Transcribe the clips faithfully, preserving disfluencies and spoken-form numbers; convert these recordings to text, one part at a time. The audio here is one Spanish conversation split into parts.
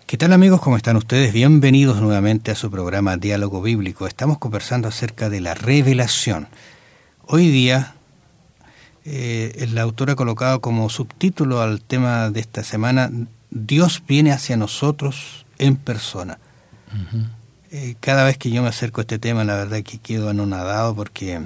¿Qué tal, amigos? ¿Cómo están ustedes? Bienvenidos nuevamente a su programa Diálogo Bíblico. Estamos conversando acerca de la revelación. Hoy día eh, el autor ha colocado como subtítulo al tema de esta semana: Dios viene hacia nosotros en persona. Uh-huh. Eh, cada vez que yo me acerco a este tema, la verdad que quedo anonadado, porque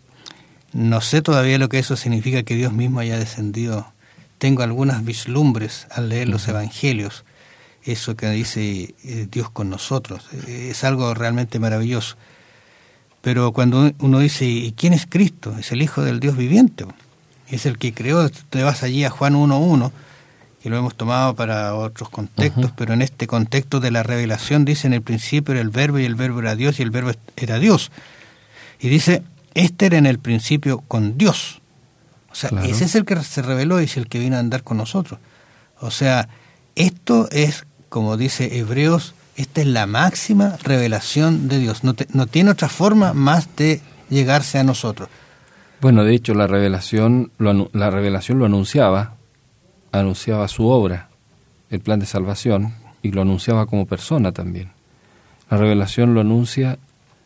no sé todavía lo que eso significa, que Dios mismo haya descendido. Tengo algunas vislumbres al leer los uh-huh. evangelios. Eso que dice eh, Dios con nosotros, eh, es algo realmente maravilloso. Pero cuando uno dice, ¿y quién es Cristo? Es el Hijo del Dios viviente, es el que creó. Te vas allí a Juan uno uno, que lo hemos tomado para otros contextos, uh-huh. pero en este contexto de la revelación dice: en el principio era el Verbo, y el Verbo era Dios, y el Verbo era Dios. Y dice, este era en el principio con Dios. O sea, claro. Ese es el que se reveló y es el que vino a andar con nosotros. O sea, esto es, como dice Hebreos, esta es la máxima revelación de Dios. No, te, no tiene otra forma más de llegarse a nosotros. Bueno, de hecho, la revelación lo, la revelación lo anunciaba, anunciaba su obra, el plan de salvación, y lo anunciaba como persona también. La revelación lo anuncia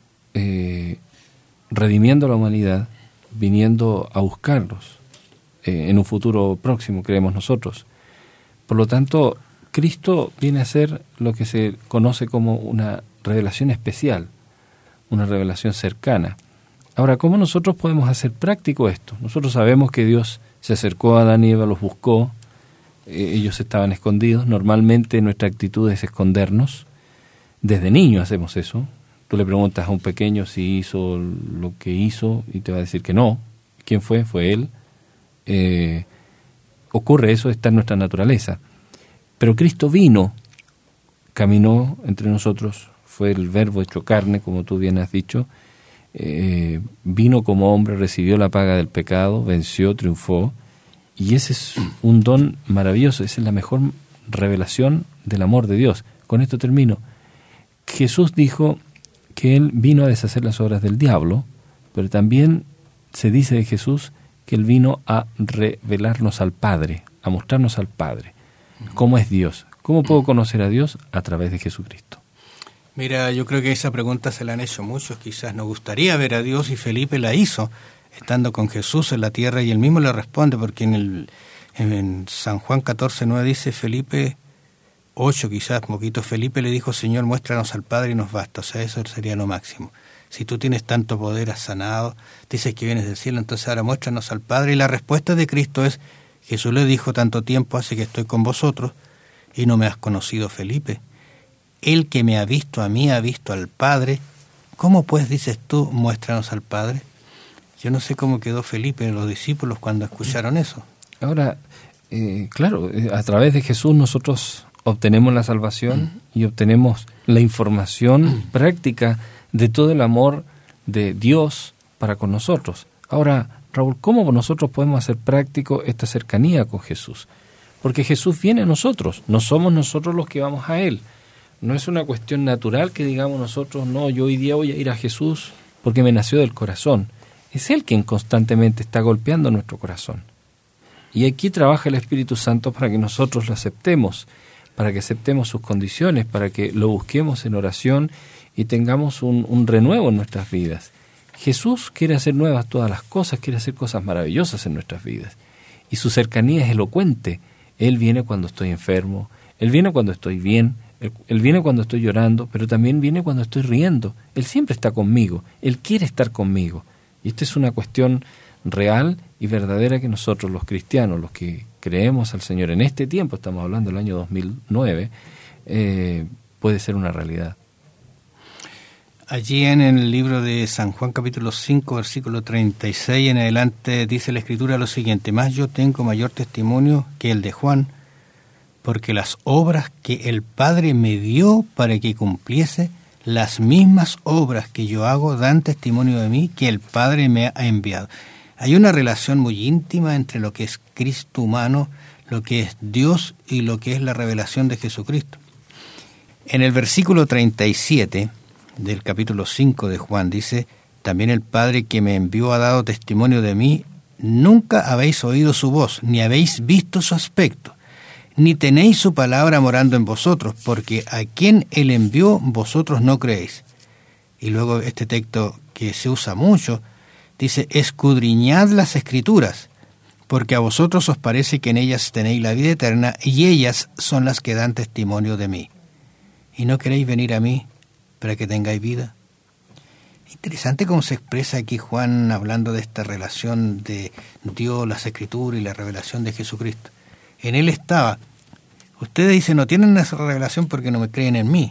eh, redimiendo a la humanidad, viniendo a buscarlos eh, en un futuro próximo, creemos nosotros. Por lo tanto, Cristo viene a ser lo que se conoce como una revelación especial, una revelación cercana. Ahora, ¿cómo nosotros podemos hacer práctico esto? Nosotros sabemos que Dios se acercó a Adán y Eva, los buscó, eh, ellos estaban escondidos. Normalmente nuestra actitud es escondernos. Desde niño hacemos eso. Tú le preguntas a un pequeño si hizo lo que hizo y te va a decir que no. ¿Quién fue? Fue él. Eh, ocurre eso, está en nuestra naturaleza. Pero Cristo vino, caminó entre nosotros, fue el Verbo hecho carne, como tú bien has dicho, eh, vino como hombre, recibió la paga del pecado, venció, triunfó, y ese es un don maravilloso, esa es la mejor revelación del amor de Dios. Con esto termino. Jesús dijo que Él vino a deshacer las obras del diablo, pero también se dice de Jesús que Él vino a revelarnos al Padre, a mostrarnos al Padre. ¿Cómo es Dios? ¿Cómo puedo conocer a Dios? A través de Jesucristo. Mira, yo creo que esa pregunta se la han hecho muchos. Quizás nos gustaría ver a Dios, y Felipe la hizo, estando con Jesús en la tierra, y él mismo le responde, porque en, el, en San Juan catorce nueve dice, Felipe, ocho quizás, poquito, Felipe le dijo, Señor, muéstranos al Padre y nos basta. O sea, eso sería lo máximo. Si tú tienes tanto poder, has sanado, dices que vienes del cielo, entonces ahora muéstranos al Padre. Y la respuesta de Cristo es, Jesús le dijo, tanto tiempo hace que estoy con vosotros y no me has conocido, Felipe. El que me ha visto a mí ha visto al Padre. ¿Cómo pues dices tú, muéstranos al Padre? Yo no sé cómo quedó Felipe, los discípulos, cuando escucharon eso. Ahora, eh, claro, a través de Jesús nosotros obtenemos la salvación y obtenemos la información práctica de todo el amor de Dios para con nosotros. Ahora, Raúl, ¿cómo nosotros podemos hacer práctico esta cercanía con Jesús? Porque Jesús viene a nosotros, no somos nosotros los que vamos a Él. No es una cuestión natural que digamos nosotros, no, yo hoy día voy a ir a Jesús porque me nació del corazón. Es Él quien constantemente está golpeando nuestro corazón. Y aquí trabaja el Espíritu Santo para que nosotros lo aceptemos, para que aceptemos sus condiciones, para que lo busquemos en oración y tengamos un, un renuevo en nuestras vidas. Jesús quiere hacer nuevas todas las cosas, quiere hacer cosas maravillosas en nuestras vidas. Y su cercanía es elocuente. Él viene cuando estoy enfermo, Él viene cuando estoy bien, Él, Él viene cuando estoy llorando, pero también viene cuando estoy riendo. Él siempre está conmigo, Él quiere estar conmigo. Y esta es una cuestión real y verdadera que nosotros los cristianos, los que creemos al Señor en este tiempo, estamos hablando del año dos mil nueve, eh, puede ser una realidad. Allí en el libro de San Juan capítulo cinco, versículo treinta y seis en adelante, dice la Escritura lo siguiente: Mas yo tengo mayor testimonio que el de Juan, porque las obras que el Padre me dio para que cumpliese, las mismas obras que yo hago dan testimonio de mí, que el Padre me ha enviado. Hay una relación muy íntima entre lo que es Cristo humano, lo que es Dios y lo que es la revelación de Jesucristo. En el versículo treinta y siete del capítulo cinco de Juan dice: también el Padre que me envió ha dado testimonio de mí. Nunca habéis oído su voz, ni habéis visto su aspecto, ni tenéis su palabra morando en vosotros, porque a quien él envió vosotros no creéis. Y luego este texto que se usa mucho, dice, escudriñad las Escrituras, porque a vosotros os parece que en ellas tenéis la vida eterna, y ellas son las que dan testimonio de mí. ¿Y no queréis venir a mí para que tengáis vida? Interesante cómo se expresa aquí Juan hablando de esta relación de Dios, las Escrituras y la revelación de Jesucristo. En él estaba. Ustedes dicen, no tienen esa revelación porque no me creen en mí.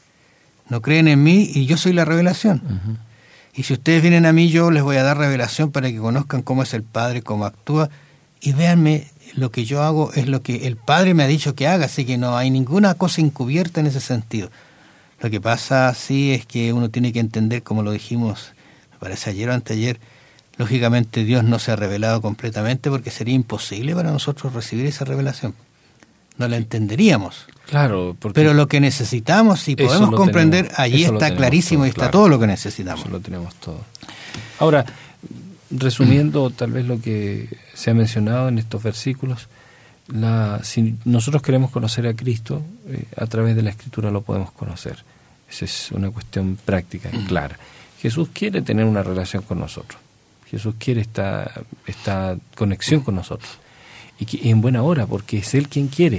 No creen en mí y yo soy la revelación. Uh-huh. Y si ustedes vienen a mí, yo les voy a dar revelación para que conozcan cómo es el Padre, cómo actúa. Y véanme, lo que yo hago es lo que el Padre me ha dicho que haga, así que no hay ninguna cosa encubierta en ese sentido. Lo que pasa, sí, es que uno tiene que entender, como lo dijimos, me parece ayer o anteayer, lógicamente Dios no se ha revelado completamente porque sería imposible para nosotros recibir esa revelación. No la entenderíamos. Claro, porque pero lo que necesitamos y podemos comprender, tenemos, allí está clarísimo todo, y está claro, todo lo que necesitamos. Eso lo tenemos todo. Ahora, resumiendo tal vez lo que se ha mencionado en estos versículos, la, si nosotros queremos conocer a Cristo, eh, a través de la Escritura lo podemos conocer. Esa es una cuestión práctica y clara. Jesús quiere tener una relación con nosotros. Jesús quiere esta, esta conexión con nosotros. Y, que, y en buena hora, porque es Él quien quiere.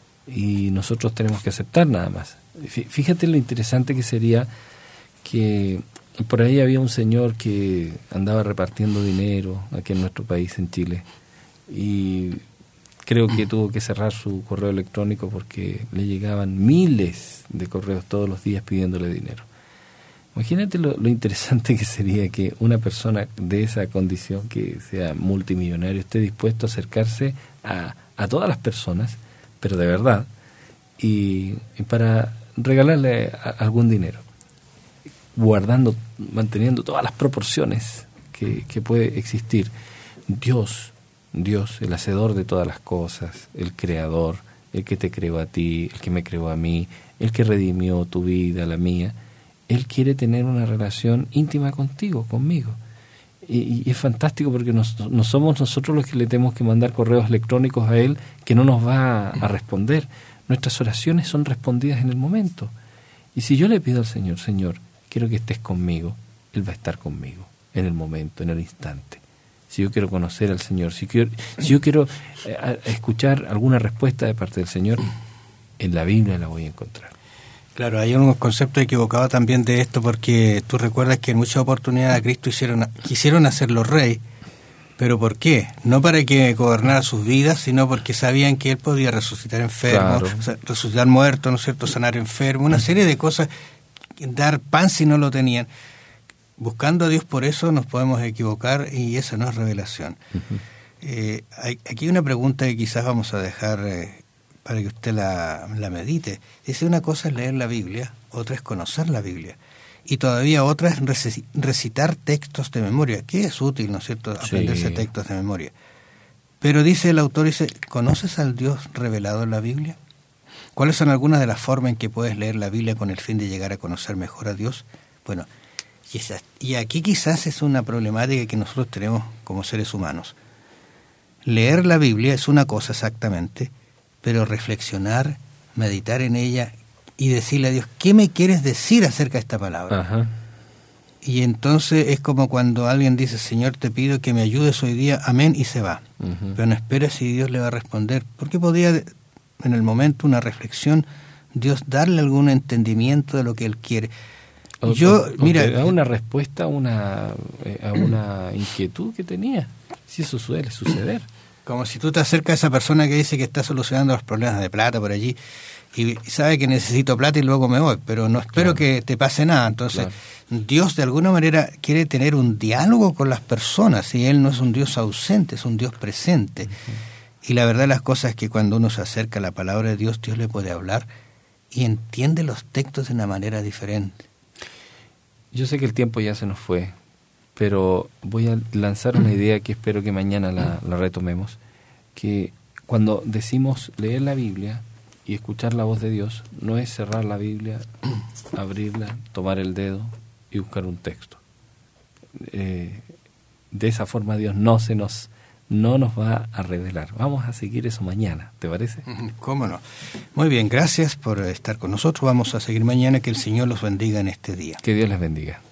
Y nosotros tenemos que aceptar nada más. Fíjate lo interesante que sería que por ahí había un señor que andaba repartiendo dinero aquí en nuestro país, en Chile. Y creo que tuvo que cerrar su correo electrónico porque le llegaban miles de correos todos los días pidiéndole dinero. Imagínate lo, lo interesante que sería que una persona de esa condición, que sea multimillonario, esté dispuesto a acercarse a, a todas las personas, pero de verdad, y, y para regalarle a, algún dinero, guardando, manteniendo todas las proporciones que, que puede existir. Dios, Dios, el hacedor de todas las cosas, el creador, el que te creó a ti, el que me creó a mí, el que redimió tu vida, la mía, Él quiere tener una relación íntima contigo, conmigo. Y, y es fantástico porque no nos somos nosotros los que le tenemos que mandar correos electrónicos a Él que no nos va a, a responder. Nuestras oraciones son respondidas en el momento. Y si yo le pido al Señor, Señor, quiero que estés conmigo, Él va a estar conmigo en el momento, en el instante. Si yo quiero conocer al Señor, si, quiero, si yo quiero eh, escuchar alguna respuesta de parte del Señor, en la Biblia la voy a encontrar. Claro, hay unos conceptos equivocados también de esto, porque tú recuerdas que en muchas oportunidades a Cristo hicieron, quisieron hacerlo rey, pero ¿por qué? No para que gobernara sus vidas, sino porque sabían que Él podía resucitar enfermos, claro. O sea, resucitar muertos, ¿no es cierto?, sanar enfermos, una serie de cosas, dar pan si no lo tenían. Buscando a Dios por eso nos podemos equivocar y esa no es revelación. Uh-huh. Eh, hay, aquí hay una pregunta que quizás vamos a dejar... Eh, para que usted la, la medite. Dice, una cosa es leer la Biblia, otra es conocer la Biblia, y todavía otra es recitar textos de memoria, que es útil, ¿no es cierto?, aprenderse sí. textos de memoria. Pero dice el autor, dice, ¿conoces al Dios revelado en la Biblia? ¿Cuáles son algunas de las formas en que puedes leer la Biblia con el fin de llegar a conocer mejor a Dios? Bueno, quizás, y aquí quizás es una problemática que nosotros tenemos como seres humanos. Leer la Biblia es una cosa exactamente, pero reflexionar, meditar en ella y decirle a Dios, ¿qué me quieres decir acerca de esta palabra? Ajá. Y entonces es como cuando alguien dice, Señor, te pido que me ayudes hoy día, amén, y se va. Uh-huh. Pero no espera si Dios le va a responder, porque podría, en el momento, una reflexión, Dios darle algún entendimiento de lo que Él quiere. O, Yo, o, mira, o te da una respuesta a una, a una inquietud que tenía, si eso suele suceder. Como si tú te acercas a esa persona que dice que está solucionando los problemas de plata por allí y sabe que necesito plata y luego me voy, pero no espero claro. que te pase nada. Entonces, claro. Dios de alguna manera quiere tener un diálogo con las personas y Él no es un Dios ausente, es un Dios presente. Uh-huh. Y la verdad de las cosas es que cuando uno se acerca a la palabra de Dios, Dios le puede hablar y entiende los textos de una manera diferente. Yo sé que el tiempo ya se nos fue, pero voy a lanzar una idea que espero que mañana la, la retomemos, que cuando decimos leer la Biblia y escuchar la voz de Dios, no es cerrar la Biblia, abrirla, tomar el dedo y buscar un texto. Eh, de esa forma Dios no se nos, no nos va a revelar. Vamos a seguir eso mañana, ¿te parece? ¿Cómo no? Muy bien, gracias por estar con nosotros. Vamos a seguir mañana. Que el Señor los bendiga en este día. Que Dios les bendiga.